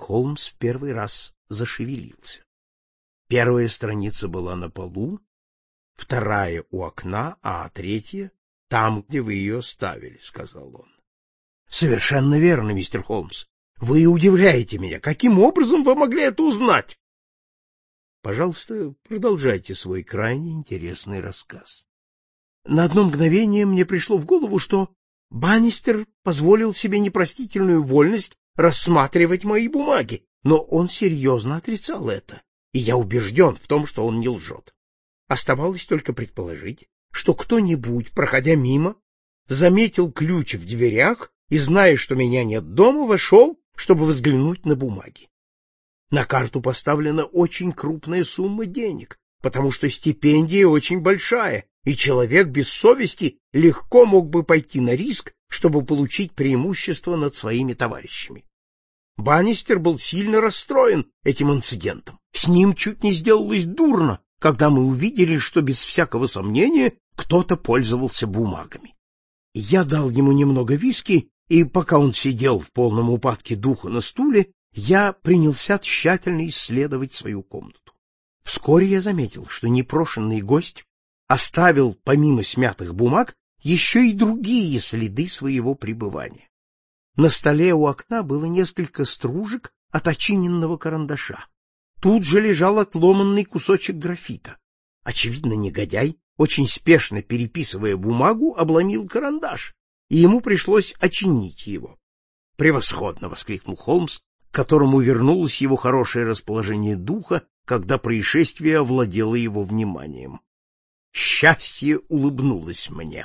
Холмс в первый раз зашевелился. Первая страница была на полу, вторая у окна, а третья там, где вы ее ставили, — сказал он. — Совершенно верно, мистер Холмс. Вы удивляете меня. Каким образом вы могли это узнать? — Пожалуйста, продолжайте свой крайне интересный рассказ. На одно мгновение мне пришло в голову, что Баннистер позволил себе непростительную вольность рассматривать мои бумаги, но он серьезно отрицал это, и я убежден в том, что он не лжет. Оставалось только предположить, что кто-нибудь, проходя мимо, заметил ключ в дверях и, зная, что меня нет дома, вошел, чтобы взглянуть на бумаги. На карту поставлена очень крупная сумма денег, потому что стипендия очень большая, и человек без совести легко мог бы пойти на риск, чтобы получить преимущество над своими товарищами. Баннистер был сильно расстроен этим инцидентом. С ним чуть не сделалось дурно, когда мы увидели, что без всякого сомнения кто-то пользовался бумагами. Я дал ему немного виски, и пока он сидел в полном упадке духа на стуле, я принялся тщательно исследовать свою комнату. Вскоре я заметил, что непрошенный гость оставил, помимо смятых бумаг, еще и другие следы своего пребывания. На столе у окна было несколько стружек от очиненного карандаша. Тут же лежал отломанный кусочек графита. Очевидно, негодяй, очень спешно переписывая бумагу, обломил карандаш, и ему пришлось очинить его. «Превосходно!» — воскликнул Холмс, к которому вернулось его хорошее расположение духа, когда происшествие овладело его вниманием. Счастье улыбнулось мне.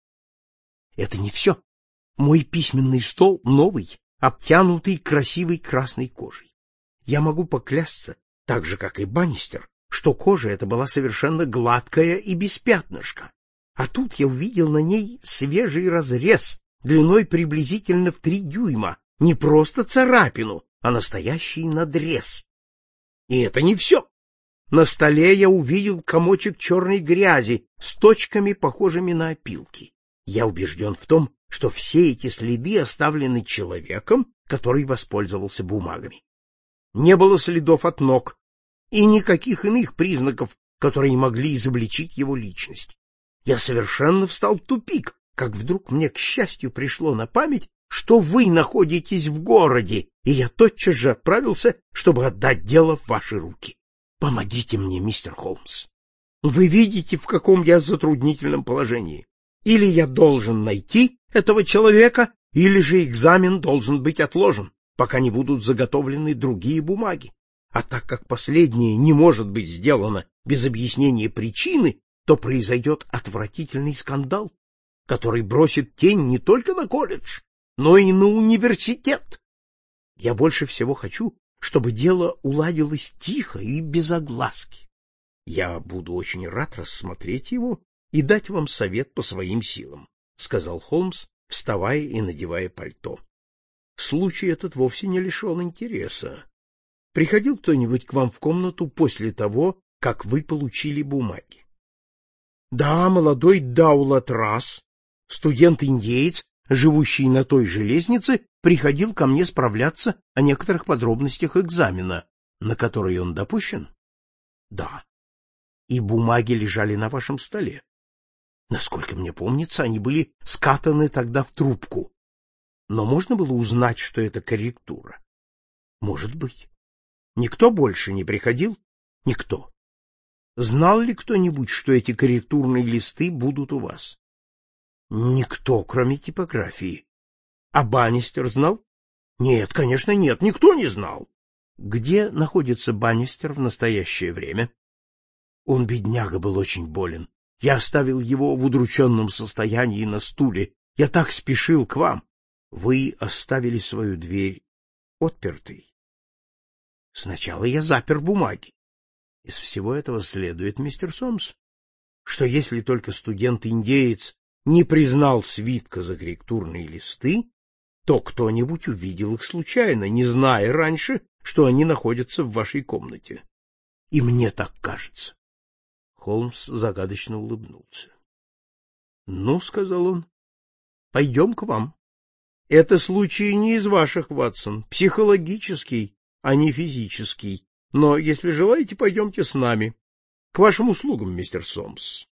Это не все. Мой письменный стол новый, обтянутый красивой красной кожей. Я могу поклясться, так же, как и Баннистер, что кожа эта была совершенно гладкая и без пятнышка. А тут я увидел на ней свежий разрез длиной приблизительно в 3 дюйма, не просто царапину, а настоящий надрез. И это не все. На столе я увидел комочек черной грязи с точками, похожими на опилки. Я убежден в том, что все эти следы оставлены человеком, который воспользовался бумагами. Не было следов от ног и никаких иных признаков, которые могли изобличить его личность. Я совершенно встал в тупик, как вдруг мне, к счастью, пришло на память, что вы находитесь в городе, и я тотчас же отправился, чтобы отдать дело в ваши руки. Помогите мне, мистер Холмс. Вы видите, в каком я затруднительном положении. Или я должен найти этого человека, или же экзамен должен быть отложен, пока не будут заготовлены другие бумаги. А так как последнее не может быть сделано без объяснения причины, то произойдет отвратительный скандал, который бросит тень не только на колледж, но и на университет. Я больше всего хочу, чтобы дело уладилось тихо и без огласки. Я буду очень рад рассмотреть его и дать вам совет по своим силам, — сказал Холмс, вставая и надевая пальто. Случай этот вовсе не лишен интереса. Приходил кто-нибудь к вам в комнату после того, как вы получили бумаги? Да, молодой Даулат Расс, студент-индеец, живущий на той же лестнице, приходил ко мне справляться о некоторых подробностях экзамена, на который он допущен? Да. И бумаги лежали на вашем столе. Насколько мне помнится, они были скатаны тогда в трубку. Но можно было узнать, что это корректура? Может быть. Никто больше не приходил? Никто. Знал ли кто-нибудь, что эти корректурные листы будут у вас? Никто, кроме типографии. А Баннистер знал? Нет, конечно, нет, никто не знал. Где находится Баннистер в настоящее время? Он, бедняга, был очень болен. Я оставил его в удрученном состоянии на стуле. Я так спешил к вам. Вы оставили свою дверь отпертой. Сначала я запер бумаги. Из всего этого следует, мистер Сомс, что если только студент-индеец не признал свитка за корректурные листы, то кто-нибудь увидел их случайно, не зная раньше, что они находятся в вашей комнате. И мне так кажется. Холмс загадочно улыбнулся. — Ну, — сказал он, — пойдем к вам. Это случай не из ваших, Ватсон, психологический, а не физический. Но, если желаете, пойдемте с нами. К вашим услугам, мистер Сомс.